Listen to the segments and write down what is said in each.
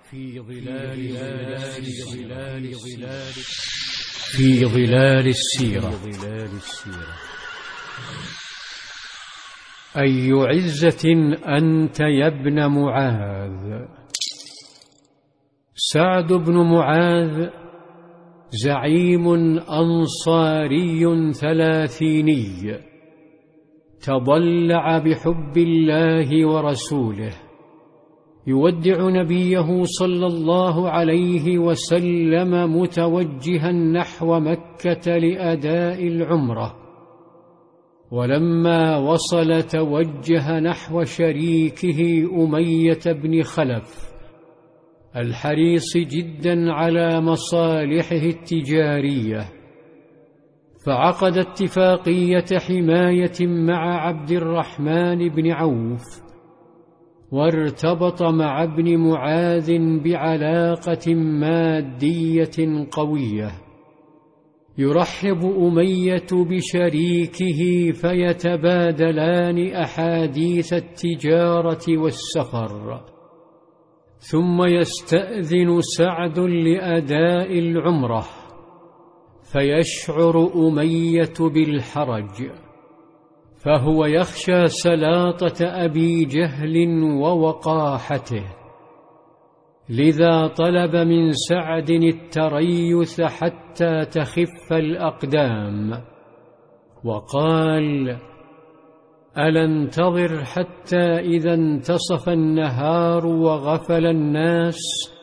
في ظلال السيرة. أي عزة أنت يا ابن معاذ. سعد بن معاذ زعيم أنصاري ثلاثيني تضلع بحب الله ورسوله، يودع نبيه صلى الله عليه وسلم متوجها نحو مكة لأداء العمرة، ولما وصل توجه نحو شريكه أمية بن خلف الحريص جدا على مصالحه التجارية، فعقد اتفاقية حماية مع عبد الرحمن بن عوف، وارتبط مع ابن معاذ بعلاقة مادية قوية. يرحب أمية بشريكه فيتبادلان أحاديث التجارة والسفر، ثم يستأذن سعد لأداء العمرة، فيشعر أمية بالحرج، فهو يخشى سلاطة أبي جهل ووقاحته، لذا طلب من سعد التريث حتى تخف الأقدام، وقال: ألا انتظر حتى إذا انتصف النهار وغفل الناس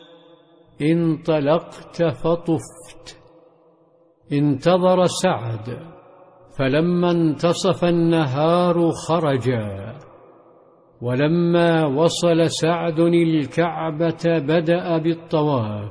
انطلقت فطفت. انتظر سعد، فلما انتصف النهار خرجا، ولما وصل سعد الكعبة بدأ بالطواف،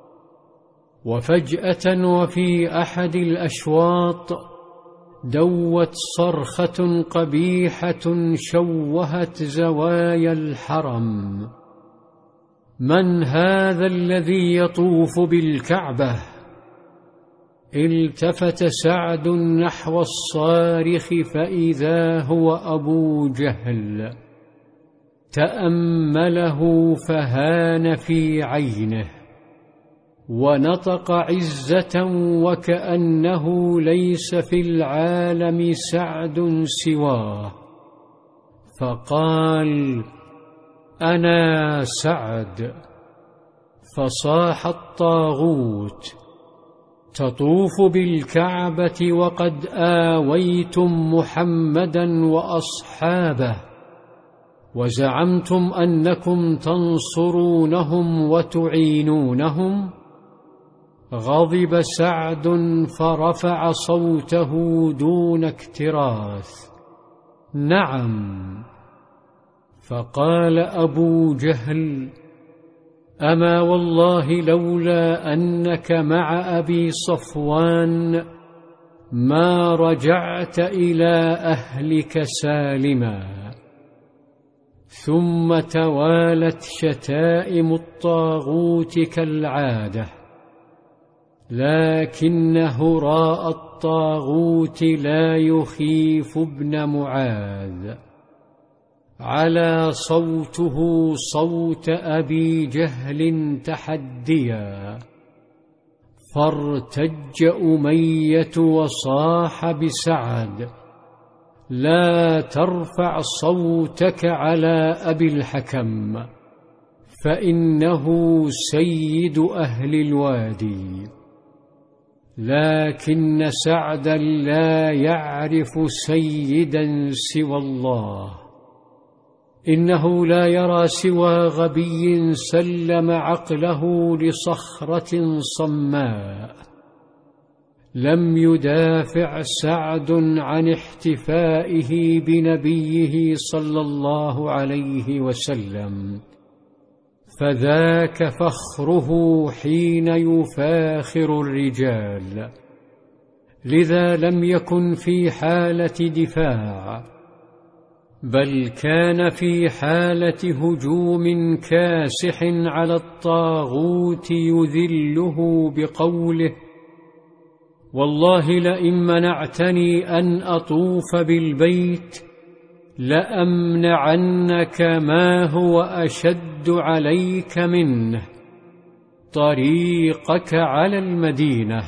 وفجأة وفي أحد الأشواط دوت صرخة قبيحة شوهت زوايا الحرم: من هذا الذي يطوف بالكعبة؟ التفت سعد نحو الصارخ فإذا هو أبو جهل، تأمله فهان في عينه، ونطق عزة وكأنه ليس في العالم سعد سواه، فقال: أنا سعد. فصاح الطاغوت: تطوف بالكعبة وقد آويتم محمدا وأصحابه، وزعمتم أنكم تنصرونهم وتعينونهم؟ غضب سعد فرفع صوته دون اكتراث: نعم. فقال أبو جهل: أما والله لولا أنك مع أبي صفوان ما رجعت إلى أهلك سالما. ثم توالت شتائم الطاغوت كالعادة، لكن هراء الطاغوت لا يخيف ابن معاذ، على صوته صوت أبي جهل تحديا، فارتج أمية وصاح بسعد: لا ترفع صوتك على أبي الحكم، فإنه سيد أهل الوادي. لكن سعدا لا يعرف سيدا سوى الله، إنه لا يرى سوى غبي سلم عقله لصخرة صماء. لم يدافع سعد عن احتفائه بنبيه صلى الله عليه وسلم، فذاك فخره حين يفاخر الرجال، لذا لم يكن في حالة دفاع، بل كان في حالة هجوم كاسح على الطاغوت يذله بقوله: والله لئن منعتني أن أطوف بالبيت لأمنعنك ما هو أشد عليك منه. طريقك على المدينة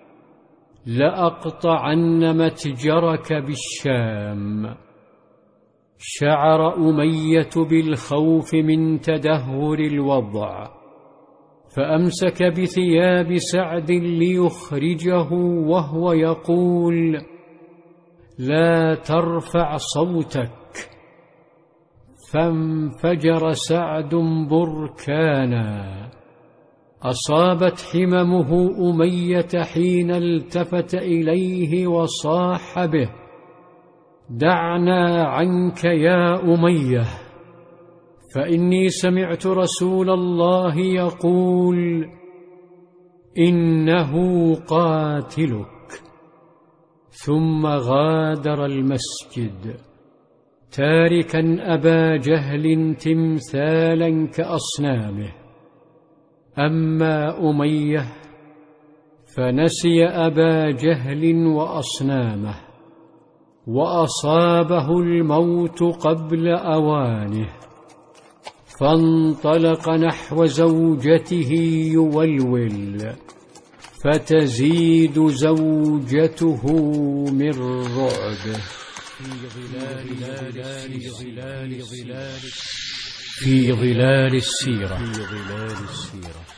لأقطعن متجرك بالشام. شعر أمية بالخوف من تدهور الوضع، فأمسك بثياب سعد ليخرجه وهو يقول: لا ترفع صوتك. فانفجر سعد بركانا، أصابت حممه أمية حين التفت إليه وصاح به: دعنا عنك يا أمية، فإني سمعت رسول الله يقول: إنه قاتلك. ثم غادر المسجد تاركا أبا جهل تمثالا كأصنامه. أما أمية فنسي أبا جهل وأصنامه، وأصابه الموت قبل أوانه، فانطلق نحو زوجته يولول، فتزيد زوجته من رعبه. في ظلال السيرة.